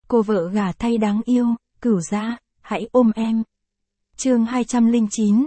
cô vợ gả thay đáng yêu, Cửu Gia, hãy ôm em. Chương 209,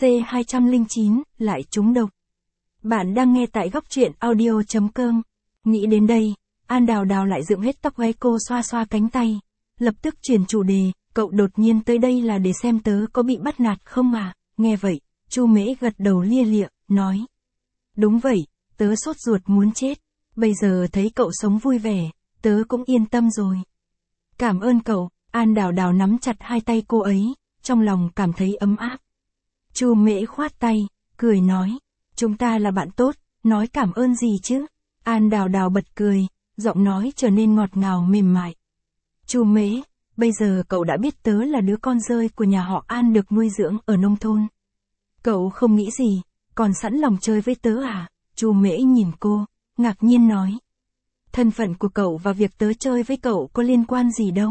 C209, lại trúng độc. Bạn đang nghe tại góc truyện audio.com. Nghĩ đến đây, An Đào Đào lại dựng hết tóc gáy cô xoa xoa cánh tay. Lập tức chuyển chủ đề, cậu đột nhiên tới đây là để xem tớ có bị bắt nạt không à? Nghe vậy, Chu Mễ gật đầu lia lịa, nói. Đúng vậy, tớ sốt ruột muốn chết. Bây giờ thấy cậu sống vui vẻ, tớ cũng yên tâm rồi. Cảm ơn cậu. An Đào Đào nắm chặt hai tay cô ấy, trong lòng cảm thấy ấm áp. Chu Mễ khoát tay, cười nói. Chúng ta là bạn tốt, nói cảm ơn gì chứ? An Đào Đào bật cười, giọng nói trở nên ngọt ngào mềm mại. Chu Mễ, bây giờ cậu đã biết tớ là đứa con rơi của nhà họ An được nuôi dưỡng ở nông thôn. Cậu không nghĩ gì, còn sẵn lòng chơi với tớ à? Chu Mễ nhìn cô, ngạc nhiên nói. Thân phận của cậu và việc tớ chơi với cậu có liên quan gì đâu.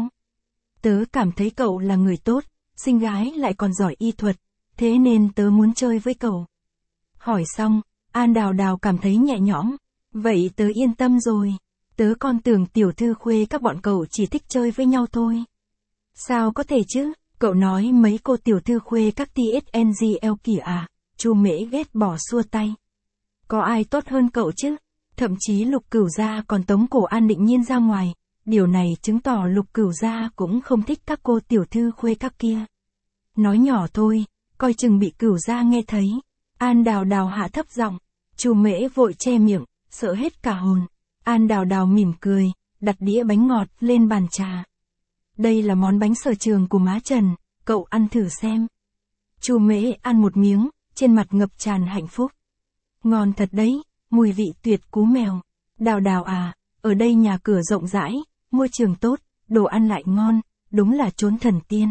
Tớ cảm thấy cậu là người tốt, xinh gái lại còn giỏi y thuật, thế nên tớ muốn chơi với cậu. Hỏi xong, An Đào Đào cảm thấy nhẹ nhõm. Vậy tớ yên tâm rồi. Tớ còn tưởng tiểu thư khuê các bọn cậu chỉ thích chơi với nhau thôi. Sao có thể chứ? Cậu nói mấy cô tiểu thư khuê các TSNGL kìa à? Chu Mễ ghét bỏ xua tay. Có ai tốt hơn cậu chứ? Thậm chí Lục Cửu Gia còn tống cổ An Định Nhiên ra ngoài. Điều này chứng tỏ Lục Cửu Gia cũng không thích các cô tiểu thư khuê các kia. Nói nhỏ thôi, coi chừng bị Cửu Gia nghe thấy. An Đào Đào hạ thấp giọng. Chu Mễ vội che miệng, sợ hết cả hồn. An Đào Đào mỉm cười, đặt đĩa bánh ngọt lên bàn trà. Đây là món bánh sở trường của má Trần, cậu ăn thử xem. Chu Mễ ăn một miếng, trên mặt ngập tràn hạnh phúc. Ngon thật đấy, mùi vị tuyệt cú mèo. Đào Đào à, ở đây nhà cửa rộng rãi, môi trường tốt, đồ ăn lại ngon, đúng là chốn thần tiên.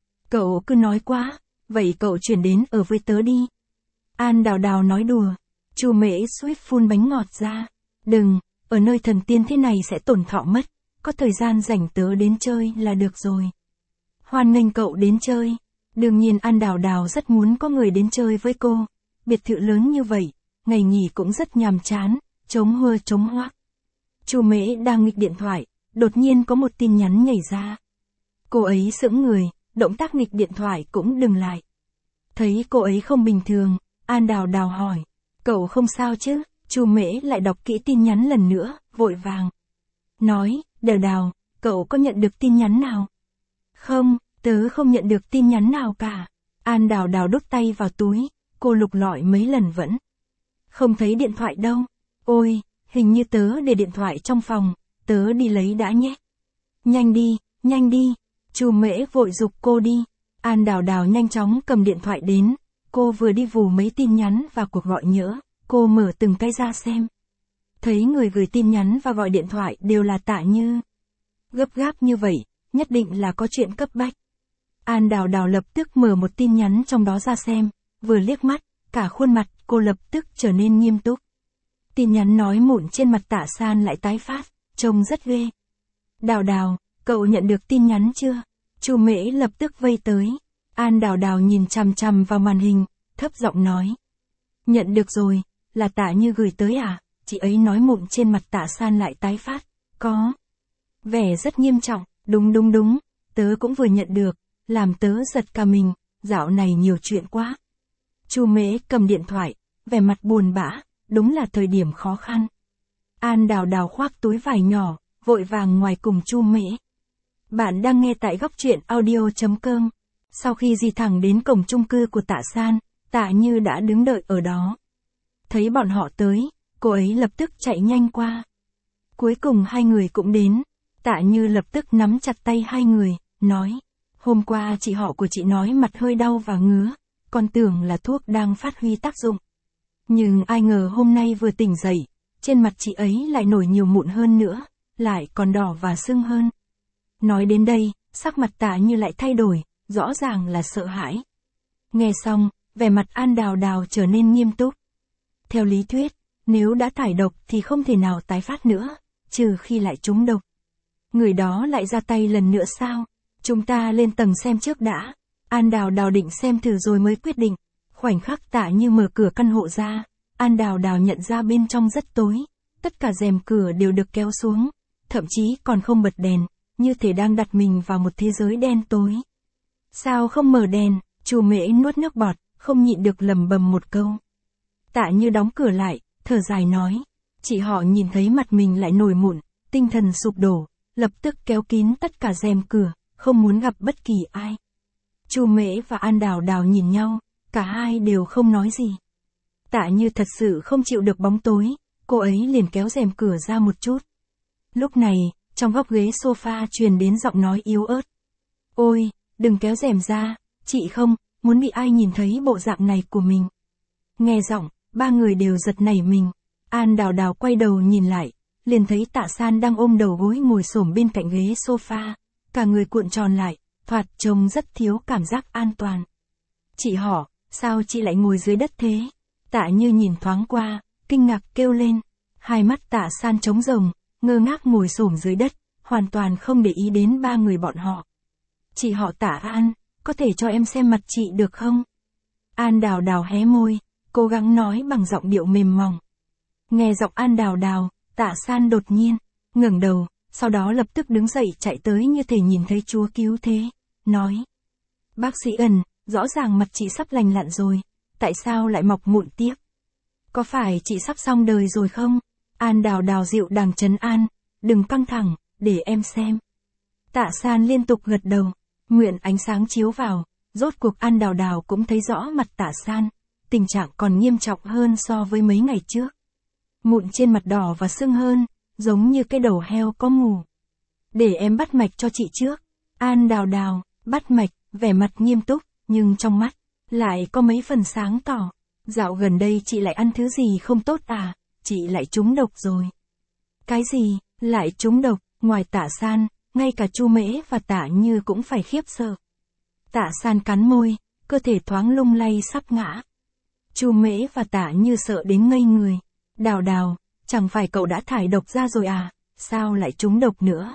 Cậu cứ nói quá, vậy cậu chuyển đến ở với tớ đi. An Đào Đào nói đùa. Chu Mễ suýt phun bánh ngọt ra. Đừng, ở nơi thần tiên thế này sẽ tổn thọ mất, có thời gian rảnh tớ đến chơi là được rồi. Hoan nghênh cậu đến chơi. Đương nhiên An Đào Đào rất muốn có người đến chơi với cô. Biệt thự lớn như vậy, ngày nghỉ cũng rất nhàm chán, trống hưa trống hoác. Chu Mễ đang nghịch điện thoại, đột nhiên có một tin nhắn nhảy ra. Cô ấy sững người, động tác nghịch điện thoại cũng dừng lại. Thấy cô ấy không bình thường, An Đào Đào hỏi. Cậu không sao chứ? Chu Mễ lại đọc kỹ tin nhắn lần nữa, vội vàng. Nói, Đào Đào, cậu có nhận được tin nhắn nào? Không, tớ không nhận được tin nhắn nào cả. An Đào Đào đút tay vào túi, cô lục lọi mấy lần vẫn. Không thấy điện thoại đâu. Ôi, hình như tớ để điện thoại trong phòng, tớ đi lấy đã nhé. Nhanh đi, nhanh đi. Chu Mễ vội giục cô đi. An Đào Đào nhanh chóng cầm điện thoại đến. Cô vừa đi vù mấy tin nhắn và cuộc gọi nhỡ, cô mở từng cái ra xem. Thấy người gửi tin nhắn và gọi điện thoại đều là Tạ Như. Gấp gáp như vậy, nhất định là có chuyện cấp bách. An Đào Đào lập tức mở một tin nhắn trong đó ra xem, vừa liếc mắt, cả khuôn mặt cô lập tức trở nên nghiêm túc. Tin nhắn nói mụn trên mặt Tạ San lại tái phát, trông rất ghê. Đào Đào, cậu nhận được tin nhắn chưa? Chu Mễ lập tức vây tới. An Đào Đào nhìn chằm chằm vào màn hình, thấp giọng nói. Nhận được rồi, là Tạ Như gửi tới à? Chị ấy nói mụn trên mặt Tạ San lại tái phát. Có vẻ rất nghiêm trọng. Đúng, tớ cũng vừa nhận được, làm tớ giật cả mình, dạo này nhiều chuyện quá. Chu Mễ cầm điện thoại, vẻ mặt buồn bã, đúng là thời điểm khó khăn. An Đào Đào khoác túi vải nhỏ, vội vàng ngoài cùng Chu Mễ. Bạn đang nghe tại góc truyện audio.com. Sau khi di thẳng đến cổng chung cư của Tạ San, Tạ Như đã đứng đợi ở đó. Thấy bọn họ tới, cô ấy lập tức chạy nhanh qua. Cuối cùng hai người cũng đến. Tạ Như lập tức nắm chặt tay hai người, nói. Hôm qua chị họ của chị nói mặt hơi đau và ngứa, con tưởng là thuốc đang phát huy tác dụng. Nhưng ai ngờ hôm nay vừa tỉnh dậy, trên mặt chị ấy lại nổi nhiều mụn hơn nữa, lại còn đỏ và sưng hơn. Nói đến đây, sắc mặt Tạ Như lại thay đổi, rõ ràng là sợ hãi. Nghe xong, vẻ mặt An Đào Đào trở nên nghiêm túc. Theo lý thuyết, nếu đã thải độc thì không thể nào tái phát nữa, trừ khi lại trúng độc. Người đó lại ra tay lần nữa sao? Chúng ta lên tầng xem trước đã. An Đào Đào định xem thử rồi mới quyết định. Khoảnh khắc Tạ Như mở cửa căn hộ ra, An Đào Đào nhận ra bên trong rất tối. Tất cả rèm cửa đều được kéo xuống, thậm chí còn không bật đèn, như thể đang đặt mình vào một thế giới đen tối. Sao không mở đèn, Chu Mễ nuốt nước bọt, không nhịn được lầm bầm một câu. Tạ Như đóng cửa lại, thở dài nói. Chị họ nhìn thấy mặt mình lại nổi mụn, tinh thần sụp đổ, lập tức kéo kín tất cả rèm cửa, không muốn gặp bất kỳ ai. Chu Mễ và An Đào Đào nhìn nhau, cả hai đều không nói gì. Tạ Như thật sự không chịu được bóng tối, cô ấy liền kéo rèm cửa ra một chút. Lúc này, trong góc ghế sofa truyền đến giọng nói yếu ớt. Ôi, đừng kéo rèm ra, chị không muốn bị ai nhìn thấy bộ dạng này của mình. Nghe giọng, ba người đều giật nảy mình. An Đào Đào quay đầu nhìn lại, liền thấy Tạ San đang ôm đầu gối ngồi xổm bên cạnh ghế sofa, cả người cuộn tròn lại, thoạt trông rất thiếu cảm giác an toàn. Chị họ, sao chị lại ngồi dưới đất thế? Tạ Như nhìn thoáng qua, kinh ngạc kêu lên. Hai mắt Tạ San trống rồng, ngơ ngác ngồi xổm dưới đất, hoàn toàn không để ý đến ba người bọn họ. Chị họ Tạ An, có thể cho em xem mặt chị được không? An Đào Đào hé môi, cố gắng nói bằng giọng điệu mềm mỏng. Nghe giọng An Đào Đào, Tạ San đột nhiên ngẩng đầu, sau đó lập tức đứng dậy chạy tới như thể nhìn thấy Chúa cứu thế, nói. Bác sĩ Ân, rõ ràng mặt chị sắp lành lặn rồi, tại sao lại mọc mụn tiếp? Có phải chị sắp xong đời rồi không? An Đào Đào dịu dàng trấn an, đừng căng thẳng, để em xem. Tạ San liên tục gật đầu, nguyện ánh sáng chiếu vào, rốt cuộc An Đào Đào cũng thấy rõ mặt Tạ San, tình trạng còn nghiêm trọng hơn so với mấy ngày trước. Mụn trên mặt đỏ và sưng hơn, giống như cái đầu heo có mù. Để em bắt mạch cho chị trước. An Đào Đào, bắt mạch, vẻ mặt nghiêm túc, nhưng trong mắt, lại có mấy phần sáng tỏ. Dạo gần đây chị lại ăn thứ gì không tốt à, chị lại trúng độc rồi. Cái gì, lại trúng độc, ngoài Tạ San, ngay cả Chu Mễ và Tạ Như cũng phải khiếp sợ. Tạ San cắn môi, cơ thể thoáng lung lay sắp ngã. Chu Mễ và Tạ Như sợ đến ngây người. Đào Đào, chẳng phải cậu đã thải độc ra rồi à, sao lại trúng độc nữa?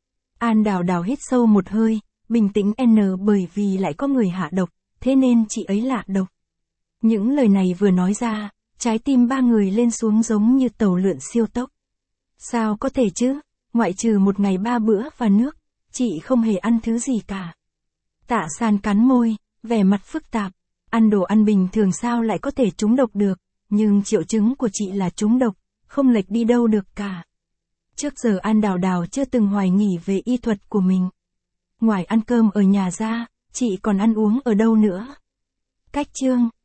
An Đào Đào hít sâu một hơi, bình tĩnh bởi vì lại có người hạ độc, thế nên chị ấy lạ độc. Những lời này vừa nói ra, trái tim ba người lên xuống giống như tàu lượn siêu tốc. Sao có thể chứ, ngoại trừ một ngày 3 bữa và nước, chị không hề ăn thứ gì cả. Tạ San cắn môi, vẻ mặt phức tạp, ăn đồ ăn bình thường sao lại có thể trúng độc được, nhưng triệu chứng của chị là trúng độc, không lệch đi đâu được cả. Trước giờ An Đào Đào chưa từng hoài nghi về y thuật của mình. Ngoài ăn cơm ở nhà ra, chị còn ăn uống ở đâu nữa? Cách chương